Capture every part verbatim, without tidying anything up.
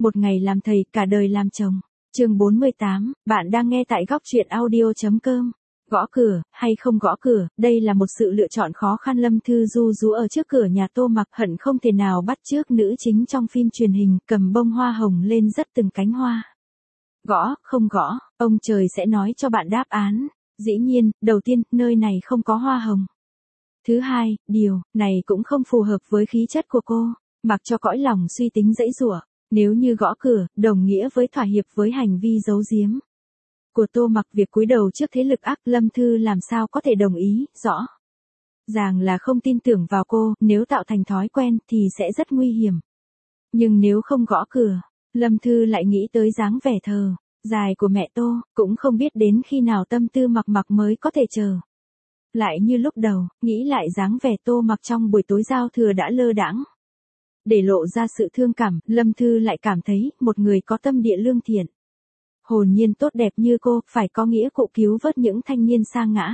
Một ngày làm thầy, cả đời làm chồng. Chương bốn mươi tám, bạn đang nghe tại góc truyện audio.com. Gõ cửa, hay không gõ cửa, đây là một sự lựa chọn khó khăn. Lâm Thư ru rú ở trước cửa nhà Tô Mặc, hận không thể nào bắt chước nữ chính trong phim truyền hình, cầm bông hoa hồng lên dắt từng cánh hoa. Gõ, không gõ, ông trời sẽ nói cho bạn đáp án. Dĩ nhiên, đầu tiên, nơi này không có hoa hồng. Thứ hai, điều này cũng không phù hợp với khí chất của cô, mặc cho cõi lòng suy tính dãy giụa. Nếu như gõ cửa, đồng nghĩa với thỏa hiệp với hành vi giấu giếm của Tô Mặc, việc cúi đầu trước thế lực ác. Lâm Thư làm sao có thể đồng ý, rõ ràng là không tin tưởng vào cô, nếu tạo thành thói quen thì sẽ rất nguy hiểm. Nhưng nếu không gõ cửa, Lâm Thư lại nghĩ tới dáng vẻ thờ dài của mẹ Tô, cũng không biết đến khi nào tâm tư Mặc Mặc mới có thể chờ lại như lúc đầu. Nghĩ lại dáng vẻ Tô Mặc trong buổi tối giao thừa đã lơ đãng để lộ ra sự thương cảm, Lâm Thư lại cảm thấy, một người có tâm địa lương thiện, hồn nhiên tốt đẹp như cô, phải có nghĩa cụ cứu vớt những thanh niên sa ngã.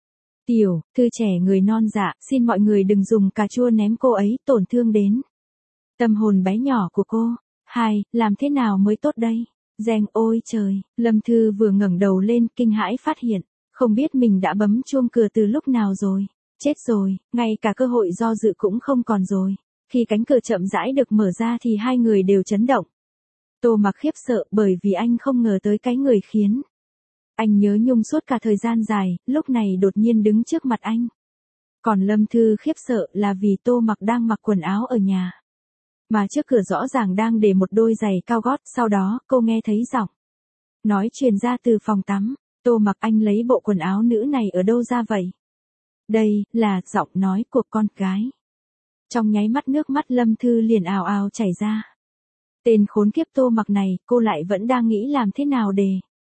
Tiểu Thư trẻ người non dạ, xin mọi người đừng dùng cà chua ném cô ấy, tổn thương đến tâm hồn bé nhỏ của cô. Hai, làm thế nào mới tốt đây? Reng, ôi trời, Lâm Thư vừa ngẩng đầu lên, kinh hãi phát hiện, không biết mình đã bấm chuông cửa từ lúc nào rồi. Chết rồi, ngay cả cơ hội do dự cũng không còn rồi. Khi cánh cửa chậm rãi được mở ra thì hai người đều chấn động. Tô Mặc khiếp sợ bởi vì anh không ngờ tới cái người khiến anh nhớ nhung suốt cả thời gian dài, lúc này đột nhiên đứng trước mặt anh. Còn Lâm Thư khiếp sợ là vì Tô Mặc đang mặc quần áo ở nhà, mà trước cửa rõ ràng đang để một đôi giày cao gót. Sau đó, cô nghe thấy giọng nói truyền ra từ phòng tắm. Tô Mặc, anh lấy bộ quần áo nữ này ở đâu ra vậy? Đây là giọng nói của con gái. Trong nháy mắt nước mắt Lâm Thư liền ào ào chảy ra. Tên khốn kiếp Tô Mặc này, cô lại vẫn đang nghĩ làm thế nào để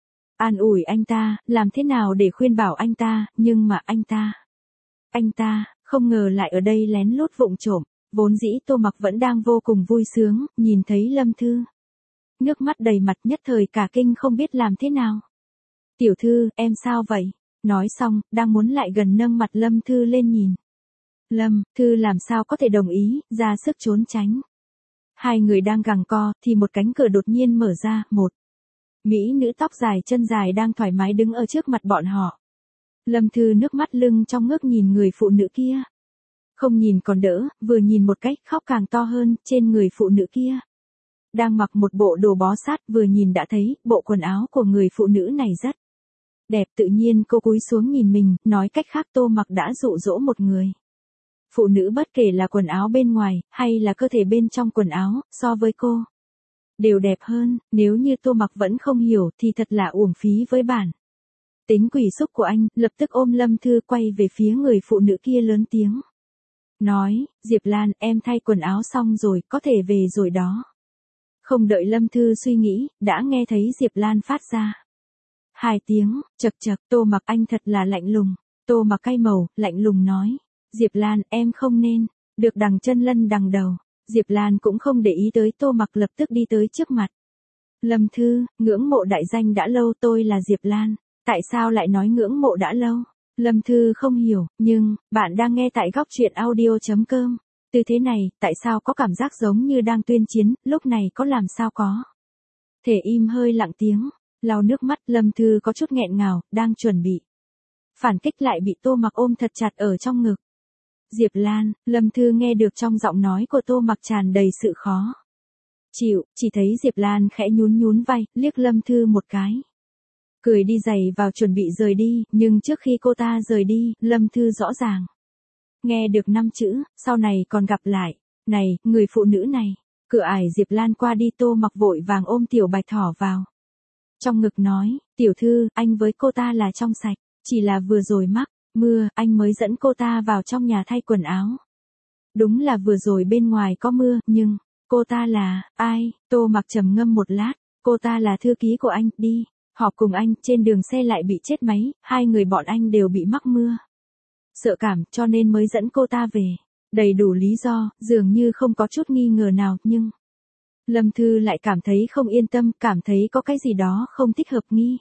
an ủi anh ta, làm thế nào để khuyên bảo anh ta, nhưng mà anh ta, anh ta, không ngờ lại ở đây lén lút vụng trộm. Vốn dĩ Tô Mặc vẫn đang vô cùng vui sướng, nhìn thấy Lâm Thư nước mắt đầy mặt, nhất thời cả kinh không biết làm thế nào. Tiểu Thư, em sao vậy? Nói xong, đang muốn lại gần nâng mặt Lâm Thư lên nhìn. Lâm Thư làm sao có thể đồng ý, ra sức trốn tránh. Hai người đang giằng co, thì một cánh cửa đột nhiên mở ra, một mỹ nữ tóc dài chân dài đang thoải mái đứng ở trước mặt bọn họ. Lâm Thư nước mắt lưng trong ngước nhìn người phụ nữ kia. Không nhìn còn đỡ, vừa nhìn một cách khóc càng to hơn. Trên người phụ nữ kia đang mặc một bộ đồ bó sát, vừa nhìn đã thấy bộ quần áo của người phụ nữ này rất đẹp. Tự nhiên cô cúi xuống nhìn mình, nói cách khác Tô Mặc đã dụ dỗ một người phụ nữ, bất kể là quần áo bên ngoài, hay là cơ thể bên trong quần áo, so với cô đều đẹp hơn. Nếu như Tô Mặc vẫn không hiểu thì thật là uổng phí với bản tính quỷ xúc của anh. Lập tức ôm Lâm Thư quay về phía người phụ nữ kia lớn tiếng nói, Diệp Lan, em thay quần áo xong rồi, có thể về rồi đó. Không đợi Lâm Thư suy nghĩ, đã nghe thấy Diệp Lan phát ra hai tiếng, chật chật. Tô Mặc, anh thật là lạnh lùng. Tô Mặc cay màu, lạnh lùng nói, Diệp Lan, em không nên được đằng chân lân đằng đầu. Diệp Lan cũng không để ý tới Tô Mặc, lập tức đi tới trước mặt Lâm Thư, ngưỡng mộ đại danh đã lâu, tôi là Diệp Lan. Tại sao lại nói ngưỡng mộ đã lâu? Lâm Thư không hiểu, nhưng, bạn đang nghe tại góc truyện audio.com. Từ thế này, tại sao có cảm giác giống như đang tuyên chiến, lúc này có làm sao có thể im hơi lặng tiếng. Lau nước mắt, Lâm Thư có chút nghẹn ngào, đang chuẩn bị phản kích lại bị Tô Mặc ôm thật chặt ở trong ngực. Diệp Lan, Lâm Thư nghe được trong giọng nói của Tô Mặc tràn đầy sự khó chịu, chỉ thấy Diệp Lan khẽ nhún nhún vai, liếc Lâm Thư một cái, cười đi giày vào chuẩn bị rời đi. Nhưng trước khi cô ta rời đi, Lâm Thư rõ ràng nghe được năm chữ, sau này còn gặp lại. Này, người phụ nữ này. Cửa ải Diệp Lan qua đi, Tô Mặc vội vàng ôm Tiểu Bạch Thỏ vào trong ngực nói, Tiểu Thư, anh với cô ta là trong sạch, chỉ là vừa rồi mắc mưa, anh mới dẫn cô ta vào trong nhà thay quần áo. Đúng là vừa rồi bên ngoài có mưa, nhưng cô ta là ai? Tô Mặc trầm ngâm một lát, cô ta là thư ký của anh, đi họp cùng anh. Trên đường xe lại bị chết máy, hai người bọn anh đều bị mắc mưa sợ cảm, cho nên mới dẫn cô ta về. Đầy đủ lý do, dường như không có chút nghi ngờ nào. Nhưng Lâm Thư lại cảm thấy không yên tâm, cảm thấy có cái gì đó không thích hợp. Nghi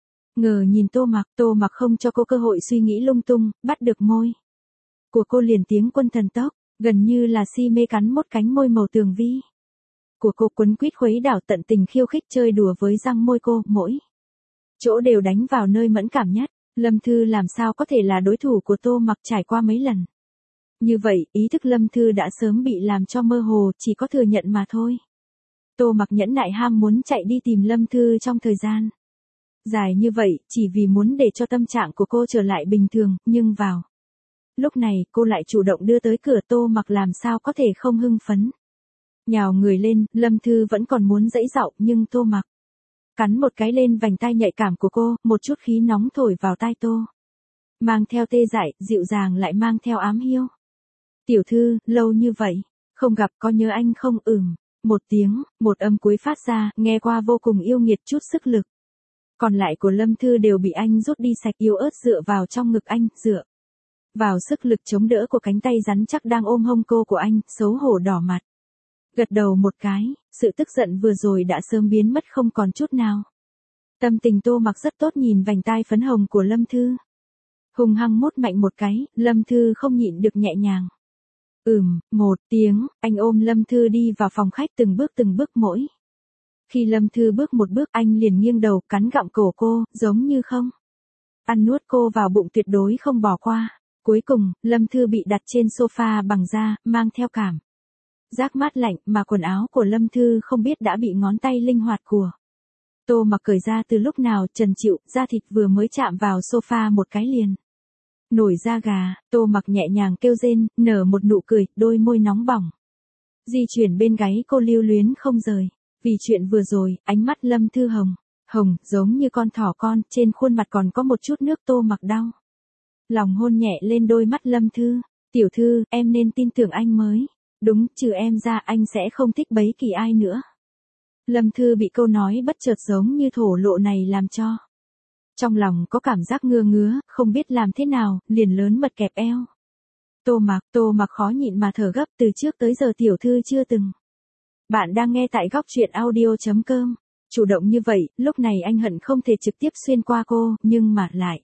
ngờ nhìn Tô Mặc. Tô Mặc không cho cô cơ hội suy nghĩ lung tung, bắt được môi của cô liền tiếng quân thần tốc, gần như là si mê cắn một cánh môi màu tường vi của cô quấn quýt khuấy đảo tận tình khiêu khích chơi đùa với răng môi cô, mỗi chỗ đều đánh vào nơi mẫn cảm nhất. Lâm Thư làm sao có thể là đối thủ của Tô Mặc trải qua mấy lần. Như vậy, ý thức Lâm Thư đã sớm bị làm cho mơ hồ, chỉ có thừa nhận mà thôi. Tô Mặc nhẫn nại ham muốn chạy đi tìm Lâm Thư trong thời gian dài như vậy, chỉ vì muốn để cho tâm trạng của cô trở lại bình thường, nhưng vào lúc này, cô lại chủ động đưa tới cửa. Tô Mặc làm sao có thể không hưng phấn. Nhào người lên, Lâm Thư vẫn còn muốn giãy giụa, nhưng Tô Mặc cắn một cái lên vành tai nhạy cảm của cô, một chút khí nóng thổi vào tai Tô. Mang theo tê dại, dịu dàng lại mang theo ám hiu. Tiểu thư, lâu như vậy, không gặp, có nhớ anh không? Ừm. Một tiếng, một âm cuối phát ra, nghe qua vô cùng yêu nghiệt, chút sức lực còn lại của Lâm Thư đều bị anh rút đi sạch, yếu ớt dựa vào trong ngực anh, dựa vào sức lực chống đỡ của cánh tay rắn chắc đang ôm hông cô của anh, xấu hổ đỏ mặt. Gật đầu một cái, sự tức giận vừa rồi đã sớm biến mất không còn chút nào. Tâm tình Tô Mặc rất tốt, nhìn vành tai phấn hồng của Lâm Thư. Hùng hăng mút mạnh một cái, Lâm Thư không nhịn được nhẹ nhàng. Ừm, một tiếng, anh ôm Lâm Thư đi vào phòng khách, từng bước từng bước mỗi. Khi Lâm Thư bước một bước, anh liền nghiêng đầu cắn gặm cổ cô, giống như không ăn nuốt cô vào bụng, tuyệt đối không bỏ qua. Cuối cùng, Lâm Thư bị đặt trên sofa bằng da, mang theo cảm giác mát lạnh, mà quần áo của Lâm Thư không biết đã bị ngón tay linh hoạt của Tô Mặc cởi ra từ lúc nào, trần trịu, da thịt vừa mới chạm vào sofa một cái liền nổi da gà. Tô Mặc nhẹ nhàng kêu rên, nở một nụ cười, đôi môi nóng bỏng di chuyển bên gáy cô, lưu luyến không rời. Vì chuyện vừa rồi, ánh mắt Lâm Thư hồng hồng, giống như con thỏ con, trên khuôn mặt còn có một chút nước. Tô Mặc đau lòng hôn nhẹ lên đôi mắt Lâm Thư. Tiểu thư, em nên tin tưởng anh mới đúng, trừ em ra anh sẽ không thích bấy kỳ ai nữa. Lâm Thư bị câu nói bất chợt giống như thổ lộ này làm cho trong lòng có cảm giác ngứa ngứa, không biết làm thế nào, liền lớn mật kẹp eo Tô Mặc. Tô Mặc khó nhịn mà thở gấp, từ trước tới giờ tiểu thư chưa từng. Bạn đang nghe tại góc truyện audio chấm com. Chủ động như vậy, lúc này anh hận không thể trực tiếp xuyên qua cô, nhưng mà lại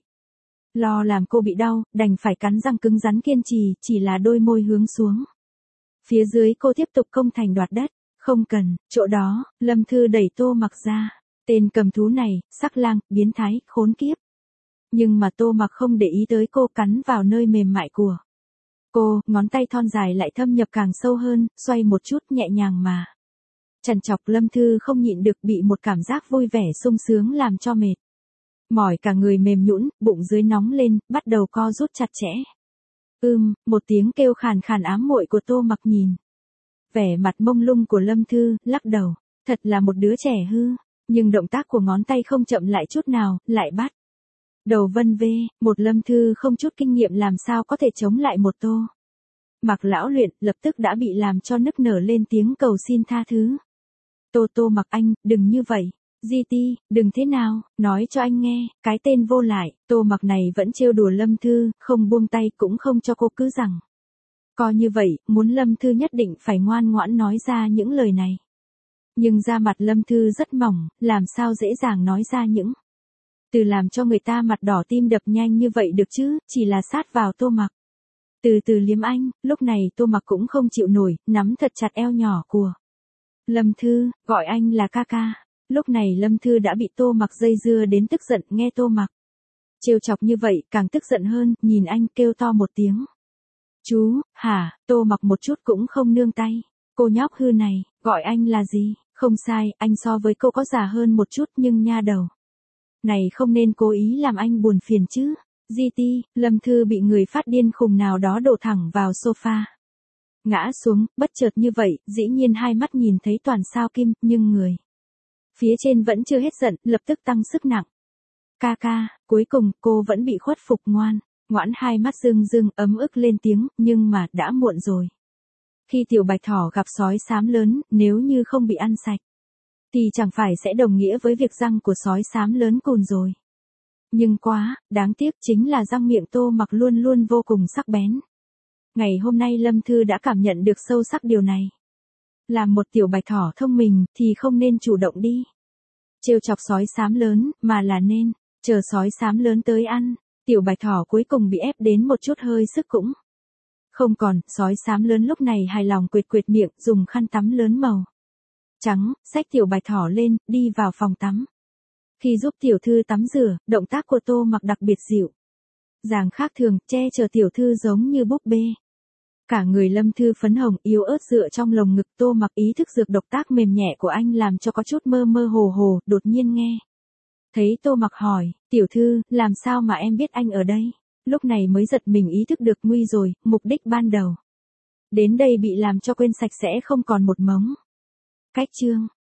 lo làm cô bị đau, đành phải cắn răng cứng rắn kiên trì, chỉ là đôi môi hướng xuống phía dưới. Cô tiếp tục công thành đoạt đất. Không cần, chỗ đó. Lâm Thư đẩy Tô Mặc ra. Tên cầm thú này, sắc lang, biến thái, khốn kiếp. Nhưng mà Tô Mặc không để ý tới cô, cắn vào nơi mềm mại của cô, ngón tay thon dài lại thâm nhập càng sâu hơn, xoay một chút, nhẹ nhàng mà trằn trọc. Lâm Thư không nhịn được, bị một cảm giác vui vẻ sung sướng làm cho mệt mỏi cả người, mềm nhũn, bụng dưới nóng lên, bắt đầu co rút chặt chẽ. Ưm, một tiếng kêu khàn khàn ám muội của Tô Mặc, nhìn vẻ mặt mông lung của Lâm Thư, lắc đầu. Thật là một đứa trẻ hư. Nhưng động tác của ngón tay không chậm lại chút nào, lại bắt đầu vân vê. Một Lâm Thư không chút kinh nghiệm làm sao có thể chống lại một Tô Mặc lão luyện, lập tức đã bị làm cho nức nở lên tiếng cầu xin tha thứ. Tô Tô Mặc, anh, đừng như vậy. Di Ti, đừng thế nào, nói cho anh nghe, cái tên vô lại. Tô Mặc này vẫn trêu đùa Lâm Thư, không buông tay, cũng không cho cô cứ rằng coi như vậy, muốn Lâm Thư nhất định phải ngoan ngoãn nói ra những lời này. Nhưng da mặt Lâm Thư rất mỏng, làm sao dễ dàng nói ra những từ làm cho người ta mặt đỏ tim đập nhanh như vậy được chứ, chỉ là sát vào Tô Mặc. Từ từ liếm anh. Lúc này Tô Mặc cũng không chịu nổi, nắm thật chặt eo nhỏ của Lâm Thư, gọi anh là ca ca. Lúc này Lâm Thư đã bị Tô Mặc dây dưa đến tức giận, nghe Tô Mặc trêu chọc như vậy, càng tức giận hơn, nhìn anh kêu to một tiếng. Chú, hả? Tô Mặc một chút cũng không nương tay. Cô nhóc hư này, gọi anh là gì? Không sai, anh so với cô có già hơn một chút, nhưng nha đầu này không nên cố ý làm anh buồn phiền chứ. Di Ti, Lâm Thư bị người phát điên khùng nào đó đổ thẳng vào sofa. Ngã xuống, bất chợt như vậy, dĩ nhiên hai mắt nhìn thấy toàn sao kim, nhưng người phía trên vẫn chưa hết giận, lập tức tăng sức nặng. Ca ca, cuối cùng, cô vẫn bị khuất phục, ngoan ngoãn, hai mắt rưng rưng, ấm ức lên tiếng, nhưng mà, đã muộn rồi. Khi tiểu bạch thỏ gặp sói xám lớn, nếu như không bị ăn sạch, thì chẳng phải sẽ đồng nghĩa với việc răng của sói xám lớn cùn rồi. Nhưng quá, đáng tiếc chính là răng miệng Tô Mặc luôn luôn vô cùng sắc bén. Ngày hôm nay Lâm Thư đã cảm nhận được sâu sắc điều này. Làm một tiểu bạch thỏ thông minh, thì không nên chủ động đi trêu chọc sói xám lớn, mà là nên chờ sói xám lớn tới ăn. Tiểu bạch thỏ cuối cùng bị ép đến một chút hơi sức cũng không còn. Sói xám lớn lúc này hài lòng quệt quệt miệng, dùng khăn tắm lớn màu trắng, xách tiểu bạch thỏ lên, đi vào phòng tắm. Khi giúp tiểu thư tắm rửa, động tác của Tô Mặc đặc biệt dịu dàng khác thường, che chở tiểu thư giống như búp bê. Cả người Lâm Thư phấn hồng yếu ớt dựa trong lồng ngực Tô Mặc, ý thức dược động tác mềm nhẹ của anh làm cho có chút mơ mơ hồ hồ, đột nhiên nghe thấy Tô Mặc hỏi, tiểu thư, làm sao mà em biết anh ở đây? Lúc này mới giật mình ý thức được nguy rồi, mục đích ban đầu đến đây bị làm cho quên sạch sẽ không còn một mống. Cách chương